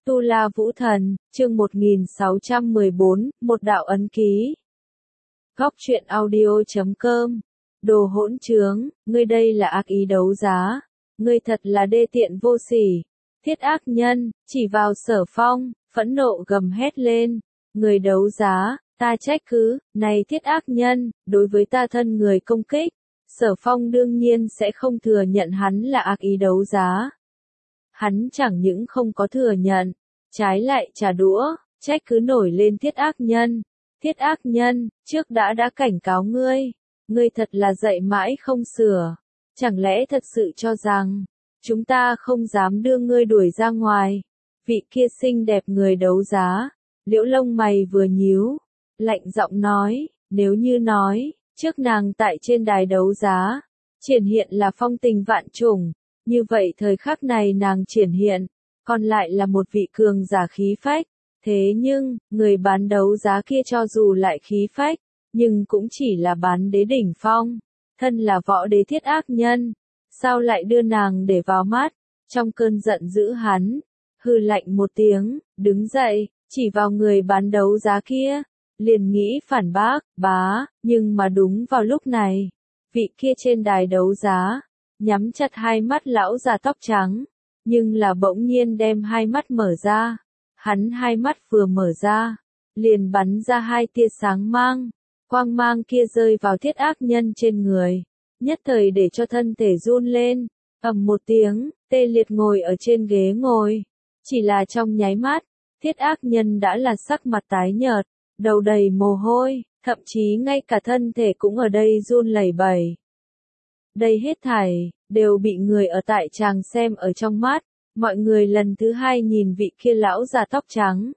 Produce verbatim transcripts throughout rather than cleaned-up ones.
Tu La Vũ Thần, chương một nghìn sáu trăm mười bốn, một đạo ấn ký. Góc truyện audio chấm com. Đồ hỗn trướng, ngươi đây là ác ý đấu giá. Ngươi thật là đê tiện vô sỉ. Thiết ác nhân, chỉ vào Sở Phong, phẫn nộ gầm hét lên. Người đấu giá, ta trách cứ, này thiết ác nhân, đối với ta thân người công kích. Sở Phong đương nhiên sẽ không thừa nhận hắn là ác ý đấu giá. Hắn chẳng những không có thừa nhận, trái lại trả đũa, trách cứ nổi lên thiết ác nhân. Thiết ác nhân, trước đã đã cảnh cáo ngươi, ngươi thật là dạy mãi không sửa. Chẳng lẽ thật sự cho rằng, chúng ta không dám đưa ngươi đuổi ra ngoài. Vị kia xinh đẹp người đấu giá, liễu lông mày vừa nhíu, lạnh giọng nói, nếu như nói, trước nàng tại trên đài đấu giá, triển hiện là phong tình vạn trùng. Như vậy thời khắc này nàng triển hiện, còn lại là một vị cường giả khí phách. Thế nhưng, người bán đấu giá kia cho dù lại khí phách, nhưng cũng chỉ là bán đế đỉnh phong. Thân là võ đế thiết ác nhân, sao lại đưa nàng để vào mắt. Trong cơn giận dữ hắn, hừ lạnh một tiếng, đứng dậy, chỉ vào người bán đấu giá kia. Liền nghĩ phản bác, bá, nhưng mà đúng vào lúc này, vị kia trên đài đấu giá, nhắm chặt hai mắt lão già tóc trắng, nhưng là bỗng nhiên đem hai mắt mở ra. Hắn hai mắt vừa mở ra, liền bắn ra hai tia sáng mang, quang mang kia rơi vào thiết ác nhân trên người, nhất thời để cho thân thể run lên, ầm một tiếng, tê liệt ngồi ở trên ghế ngồi. Chỉ là trong nháy mắt, thiết ác nhân đã là sắc mặt tái nhợt, đầu đầy mồ hôi, thậm chí ngay cả thân thể cũng ở đây run lẩy bẩy. Đây hết thảy, đều bị người ở tại tràng xem ở trong mắt, mọi người lần thứ hai nhìn vị kia lão già tóc trắng.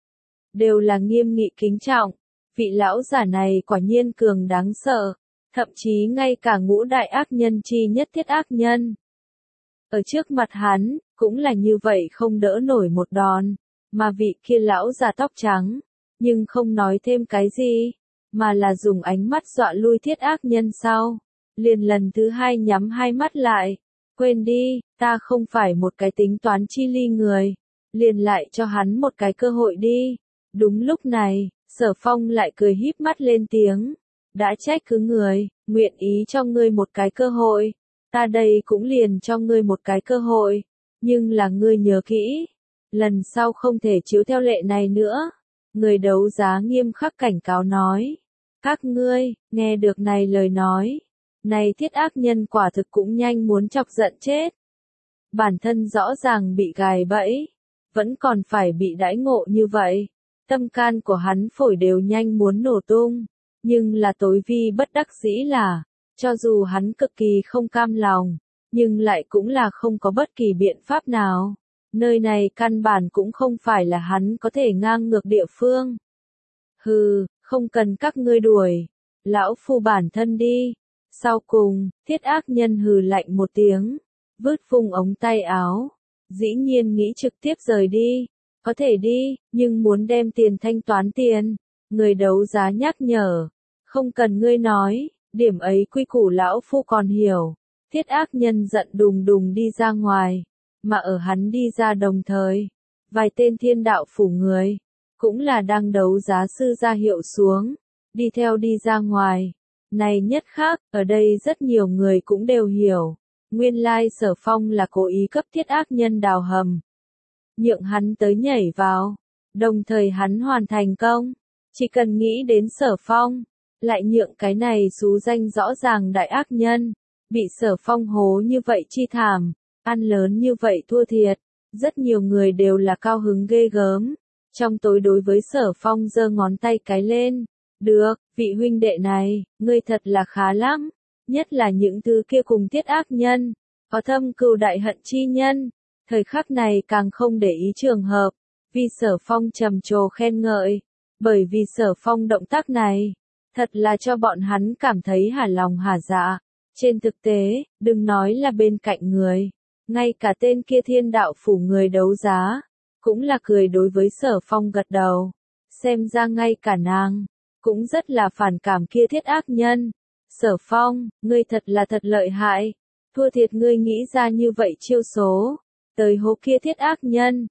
Đều là nghiêm nghị kính trọng, vị lão già này quả nhiên cường đáng sợ, thậm chí ngay cả ngũ đại ác nhân chi nhất thiết ác nhân. Ở trước mặt hắn, cũng là như vậy không đỡ nổi một đòn, mà vị kia lão già tóc trắng, nhưng không nói thêm cái gì, mà là dùng ánh mắt dọa lui thiết ác nhân sau. Liền lần thứ hai nhắm hai mắt lại, quên đi, ta không phải một cái tính toán chi ly người, liền lại cho hắn một cái cơ hội đi. Đúng lúc này, Sở Phong lại cười híp mắt lên tiếng, đã trách cứ người, nguyện ý cho ngươi một cái cơ hội, ta đây cũng liền cho ngươi một cái cơ hội, nhưng là ngươi nhớ kỹ, lần sau không thể chiếu theo lệ này nữa. Người đấu giá nghiêm khắc cảnh cáo nói, các ngươi, nghe được này lời nói. Này thiết ác nhân quả thực cũng nhanh muốn chọc giận chết. Bản thân rõ ràng bị gài bẫy, vẫn còn phải bị đãi ngộ như vậy. Tâm can của hắn phổi đều nhanh muốn nổ tung. Nhưng là tối vi bất đắc dĩ là, cho dù hắn cực kỳ không cam lòng, nhưng lại cũng là không có bất kỳ biện pháp nào. Nơi này căn bản cũng không phải là hắn có thể ngang ngược địa phương. Hừ, không cần các ngươi đuổi, lão phu bản thân đi. Sau cùng, thiết ác nhân hừ lạnh một tiếng, vứt vung ống tay áo, dĩ nhiên nghĩ trực tiếp rời đi, có thể đi, nhưng muốn đem tiền thanh toán tiền. Người đấu giá nhắc nhở, không cần ngươi nói, điểm ấy quy củ lão phu còn hiểu. Thiết ác nhân giận đùng đùng đi ra ngoài, mà ở hắn đi ra đồng thời, vài tên thiên đạo phủ người, cũng là đang đấu giá sư ra hiệu xuống, đi theo đi ra ngoài. Này nhất khác, ở đây rất nhiều người cũng đều hiểu, nguyên lai Sở Phong là cố ý cấp thiết ác nhân đào hầm, nhượng hắn tới nhảy vào, đồng thời hắn hoàn thành công, chỉ cần nghĩ đến Sở Phong, lại nhượng cái này xú danh rõ ràng đại ác nhân, bị Sở Phong hố như vậy chi thảm, ăn lớn như vậy thua thiệt, rất nhiều người đều là cao hứng ghê gớm, trong tối đối với Sở Phong giơ ngón tay cái lên. Được, vị huynh đệ này, ngươi thật là khá lắm, nhất là những thứ kia cùng thiết ác nhân, có thâm cừu đại hận chi nhân, thời khắc này càng không để ý trường hợp, vì Sở Phong trầm trồ khen ngợi, bởi vì Sở Phong động tác này, thật là cho bọn hắn cảm thấy hả lòng hả dạ. Trên thực tế, đừng nói là bên cạnh người, ngay cả tên kia thiên đạo phủ người đấu giá, cũng là cười đối với Sở Phong gật đầu, xem ra ngay cả nàng cũng rất là phản cảm kia thiết ác nhân. Sở Phong, ngươi thật là thật lợi hại, thua thiệt ngươi nghĩ ra như vậy chiêu số, tới hố kia thiết ác nhân.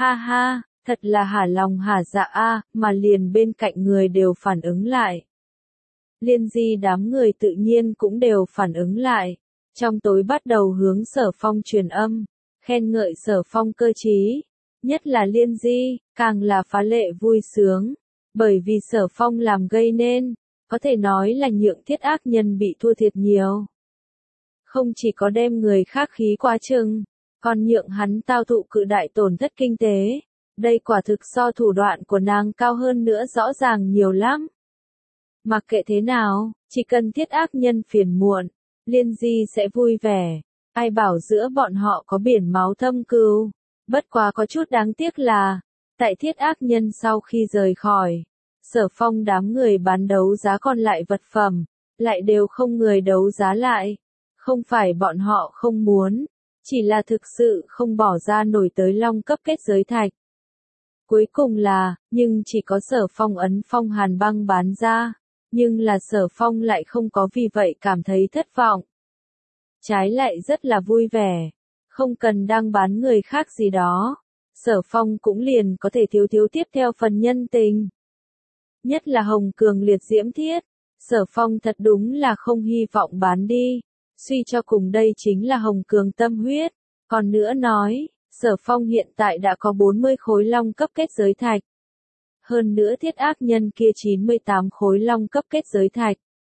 Ha ha, thật là hả lòng hả dạ a, mà liền bên cạnh người đều phản ứng lại. Liên Di đám người tự nhiên cũng đều phản ứng lại. Trong tối bắt đầu hướng Sở Phong truyền âm, khen ngợi Sở Phong cơ trí. Nhất là Liên Di, càng là phá lệ vui sướng. Bởi vì Sở Phong làm gây nên, có thể nói là nhượng thiết ác nhân bị thua thiệt nhiều. Không chỉ có đem người khác khí quá chừng, còn nhượng hắn tao thụ cự đại tổn thất kinh tế. Đây quả thực so thủ đoạn của nàng cao hơn nữa rõ ràng nhiều lắm. Mặc kệ thế nào, chỉ cần thiết ác nhân phiền muộn, Liên Di sẽ vui vẻ. Ai bảo giữa bọn họ có biển máu thâm cừu. Bất quá có chút đáng tiếc là, tại thiết ác nhân sau khi rời khỏi, Sở Phong đám người bán đấu giá còn lại vật phẩm, lại đều không người đấu giá lại. Không phải bọn họ không muốn, chỉ là thực sự không bỏ ra nổi tới long cấp kết giới thạch. Cuối cùng là, nhưng chỉ có Sở Phong ấn phong hàn băng bán ra, nhưng là Sở Phong lại không có vì vậy cảm thấy thất vọng. Trái lại rất là vui vẻ, không cần đang bán người khác gì đó, Sở Phong cũng liền có thể thiếu thiếu tiếp theo phần nhân tình. Nhất là Hồng Cường liệt diễm thiết, Sở Phong thật đúng là không hy vọng bán đi, suy cho cùng đây chính là Hồng Cường tâm huyết. Còn nữa nói, Sở Phong hiện tại đã có bốn mươi khối long cấp kết giới thạch. Hơn nữa thiết ác nhân kia chín mươi tám khối long cấp kết giới thạch.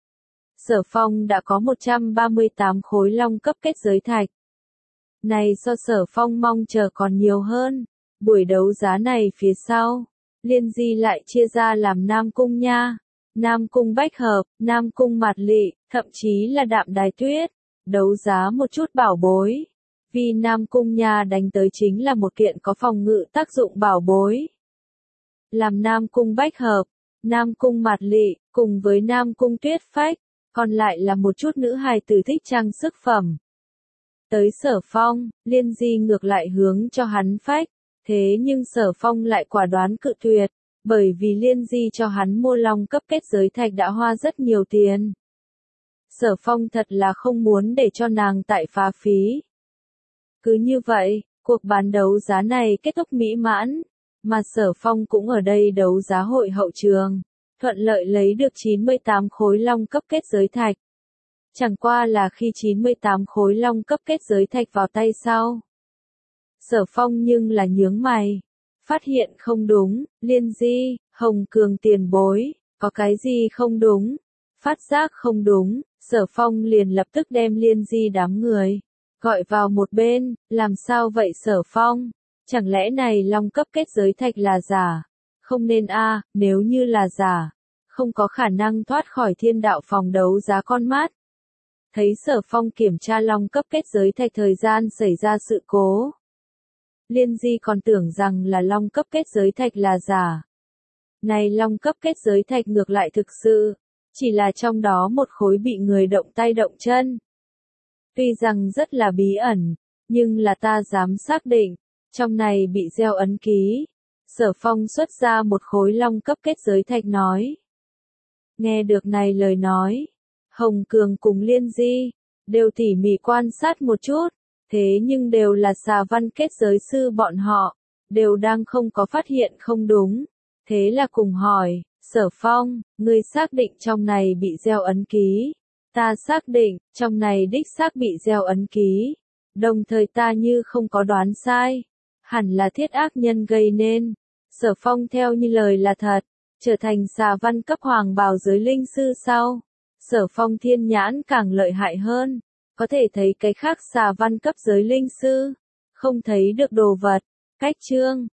Sở Phong đã có một trăm ba mươi tám khối long cấp kết giới thạch. Này so Sở Phong mong chờ còn nhiều hơn. Buổi đấu giá này phía sau, Liên Di lại chia ra làm Nam Cung nha, Nam Cung Bách Hợp, Nam Cung Mạt Lị, thậm chí là Đạm Đài Tuyết, đấu giá một chút bảo bối. Vì Nam Cung nha đánh tới chính là một kiện có phòng ngự tác dụng bảo bối. Làm Nam Cung Bách Hợp, Nam Cung Mạt Lị, cùng với Nam Cung Tuyết Phách, còn lại là một chút nữ hài tử thích trang sức phẩm. Tới Sở Phong, Liên Di ngược lại hướng cho hắn phách, thế nhưng Sở Phong lại quả đoán cự tuyệt, bởi vì Liên Di cho hắn mua long cấp kết giới thạch đã hoa rất nhiều tiền. Sở Phong thật là không muốn để cho nàng tại phá phí. Cứ như vậy, cuộc bán đấu giá này kết thúc mỹ mãn, mà Sở Phong cũng ở đây đấu giá hội hậu trường, thuận lợi lấy được chín mươi tám khối long cấp kết giới thạch. Chẳng qua là khi chín mươi tám khối long cấp kết giới thạch vào tay sau. Sở Phong nhưng là nhướng mày, phát hiện không đúng, Liên Di, Hồng Cường tiền bối, có cái gì không đúng, phát giác không đúng, Sở Phong liền lập tức đem Liên Di đám người, gọi vào một bên, làm sao vậy Sở Phong, chẳng lẽ này long cấp kết giới thạch là giả, không nên a, nếu như là giả, không có khả năng thoát khỏi thiên đạo phòng đấu giá con mắt. Thấy Sở Phong kiểm tra long cấp kết giới thạch thời gian xảy ra sự cố. Liên Di còn tưởng rằng là long cấp kết giới thạch là giả. Này long cấp kết giới thạch ngược lại thực sự, chỉ là trong đó một khối bị người động tay động chân. Tuy rằng rất là bí ẩn, nhưng là ta dám xác định, trong này bị gieo ấn ký. Sở Phong xuất ra một khối long cấp kết giới thạch nói. Nghe được này lời nói, Hồng Cường cùng Liên Di, đều tỉ mỉ quan sát một chút, thế nhưng đều là xà văn kết giới sư bọn họ, đều đang không có phát hiện không đúng, thế là cùng hỏi, Sở Phong, ngươi xác định trong này bị gieo ấn ký, ta xác định, trong này đích xác bị gieo ấn ký, đồng thời ta như không có đoán sai, hẳn là thiết ác nhân gây nên, Sở Phong theo như lời là thật, trở thành xà văn cấp hoàng bào giới linh sư sau. Sở Phong thiên nhãn càng lợi hại hơn, có thể thấy cái khác xà văn cấp giới linh sư, không thấy được đồ vật. Cách chương